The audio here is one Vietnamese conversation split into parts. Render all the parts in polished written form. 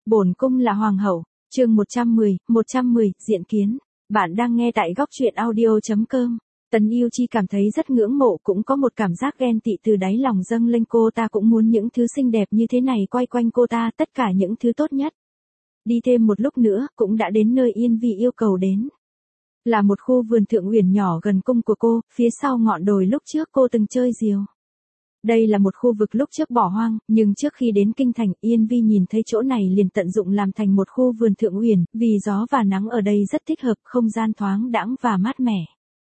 Bổn cung là hoàng hậu, chương 110, diện kiến. Bạn đang nghe tại góc truyện audio.com. Tần Yêu Chi cảm thấy rất ngưỡng mộ, cũng có một cảm giác ghen tị từ đáy lòng dâng lên, cô ta cũng muốn những thứ xinh đẹp như thế này quay quanh cô ta, tất cả những thứ tốt nhất. Đi thêm một lúc nữa, cũng đã đến nơi Yên Vi yêu cầu đến. Là một khu vườn thượng uyển nhỏ gần cung của cô, phía sau ngọn đồi lúc trước cô từng chơi diều. Đây là một khu vực lúc trước bỏ hoang, nhưng trước khi đến kinh thành, Yên Vi nhìn thấy chỗ này liền tận dụng làm thành một khu vườn thượng uyển, vì gió và nắng ở đây rất thích hợp, không gian thoáng đãng và mát mẻ.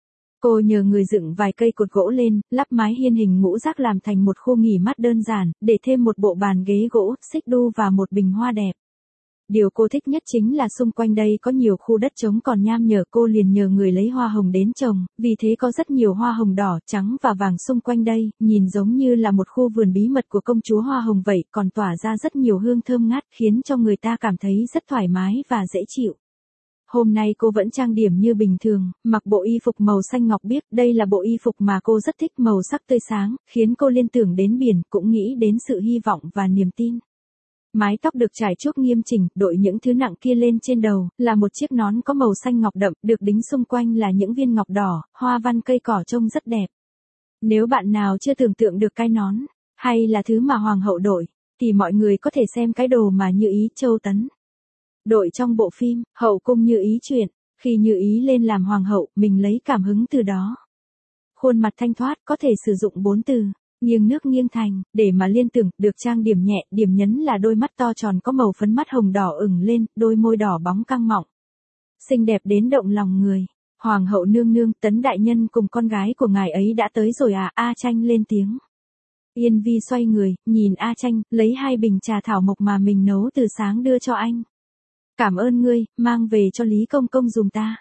Cô nhờ người dựng vài cây cột gỗ lên, lắp mái hiên hình ngũ giác làm thành một khu nghỉ mát đơn giản, để thêm một bộ bàn ghế gỗ, xích đu và một bình hoa đẹp. Điều cô thích nhất chính là xung quanh đây có nhiều khu đất trống còn nham nhở, cô liền nhờ người lấy hoa hồng đến trồng, vì thế có rất nhiều hoa hồng đỏ, trắng và vàng xung quanh đây, nhìn giống như là một khu vườn bí mật của công chúa hoa hồng vậy, còn tỏa ra rất nhiều hương thơm ngát, khiến cho người ta cảm thấy rất thoải mái và dễ chịu. Hôm nay cô vẫn trang điểm như bình thường, mặc bộ y phục màu xanh ngọc biếc, đây là bộ y phục mà cô rất thích, màu sắc tươi sáng, khiến cô liên tưởng đến biển, cũng nghĩ đến sự hy vọng và niềm tin. Mái tóc được trải chuốt nghiêm chỉnh, đội những thứ nặng kia lên trên đầu, là một chiếc nón có màu xanh ngọc đậm, được đính xung quanh là những viên ngọc đỏ, hoa văn cây cỏ trông rất đẹp. Nếu bạn nào chưa tưởng tượng được cái nón, hay là thứ mà hoàng hậu đội, thì mọi người có thể xem cái đồ mà Như Ý Châu Tấn đội trong bộ phim Hậu cung Như Ý truyện, khi Như Ý lên làm hoàng hậu, mình lấy cảm hứng từ đó. Khuôn mặt thanh thoát, có thể sử dụng 4 từ. Nghiêng nước nghiêng thành, để mà liên tưởng, được trang điểm nhẹ, điểm nhấn là đôi mắt to tròn có màu phấn mắt hồng đỏ ửng lên, đôi môi đỏ bóng căng mọng. Xinh đẹp đến động lòng người. Hoàng hậu nương nương, Tấn đại nhân cùng con gái của ngài ấy đã tới rồi à? A Tranh lên tiếng. Yên Vi xoay người, nhìn A Tranh, lấy 2 bình trà thảo mộc mà mình nấu từ sáng đưa cho anh. Cảm ơn ngươi, mang về cho Lý Công Công dùng ta.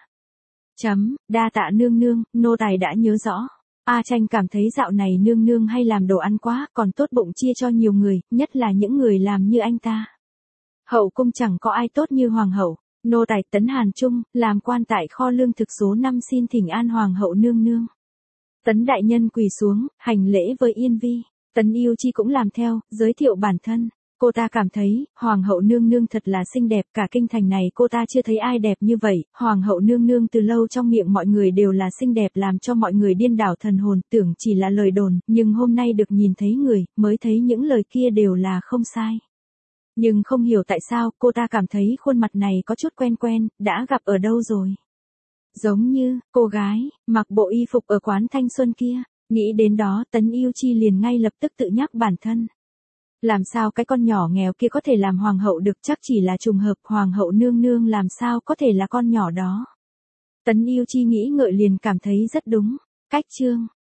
Đa tạ nương nương, nô tài đã nhớ rõ. A Tranh cảm thấy dạo này nương nương hay làm đồ ăn quá, còn tốt bụng chia cho nhiều người, nhất là những người làm như anh ta. Hậu cung chẳng có ai tốt như hoàng hậu. Nô tài Tấn Hàn Trung, làm quan tại kho lương thực số 5, xin thỉnh an hoàng hậu nương nương. Tấn đại nhân quỳ xuống, hành lễ với Yên Vi. Tấn Yêu Chi cũng làm theo, giới thiệu bản thân. Cô ta cảm thấy, hoàng hậu nương nương thật là xinh đẹp, cả kinh thành này cô ta chưa thấy ai đẹp như vậy. Hoàng hậu nương nương từ lâu trong miệng mọi người đều là xinh đẹp, làm cho mọi người điên đảo thần hồn, tưởng chỉ là lời đồn, nhưng hôm nay được nhìn thấy người, mới thấy những lời kia đều là không sai. Nhưng không hiểu tại sao, cô ta cảm thấy khuôn mặt này có chút quen quen, đã gặp ở đâu rồi. Giống như, cô gái, mặc bộ y phục ở quán thanh xuân kia. Nghĩ đến đó, Tấn Yêu Chi liền ngay lập tức tự nhắc bản thân. Làm sao cái con nhỏ nghèo kia có thể làm hoàng hậu được, chắc chỉ là trùng hợp, hoàng hậu nương nương làm sao có thể là con nhỏ đó. Tấn Yêu Chi nghĩ ngợi liền cảm thấy rất đúng. Cách chương